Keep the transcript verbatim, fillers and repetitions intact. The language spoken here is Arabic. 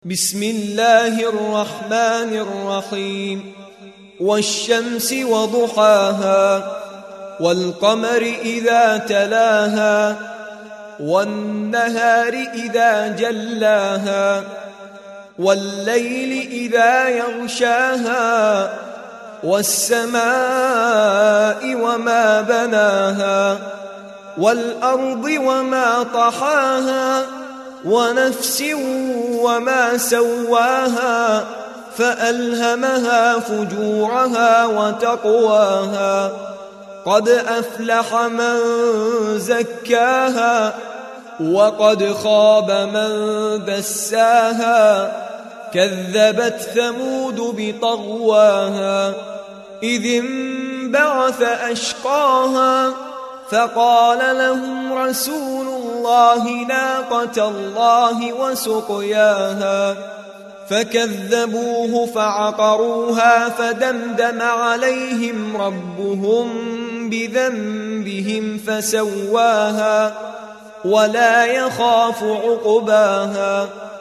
بسم الله الرحمن الرحيم والشمس وضحاها والقمر إذا تلاها والنهار إذا جلاها والليل إذا يغشاها والسماء وما بناها والأرض وما طحاها ونفس وما سواها فألهمها فجورها وتقواها قد أفلح من زكاها وقد خاب من دساها كذبت ثمود بطغواها إذ انبعث أشقاها فقال لهم رسول الله ناقة الله وسقياها فكذبوه فعقروها فدمدم عليهم ربهم بذنبهم فسواها ولا يخاف عقباها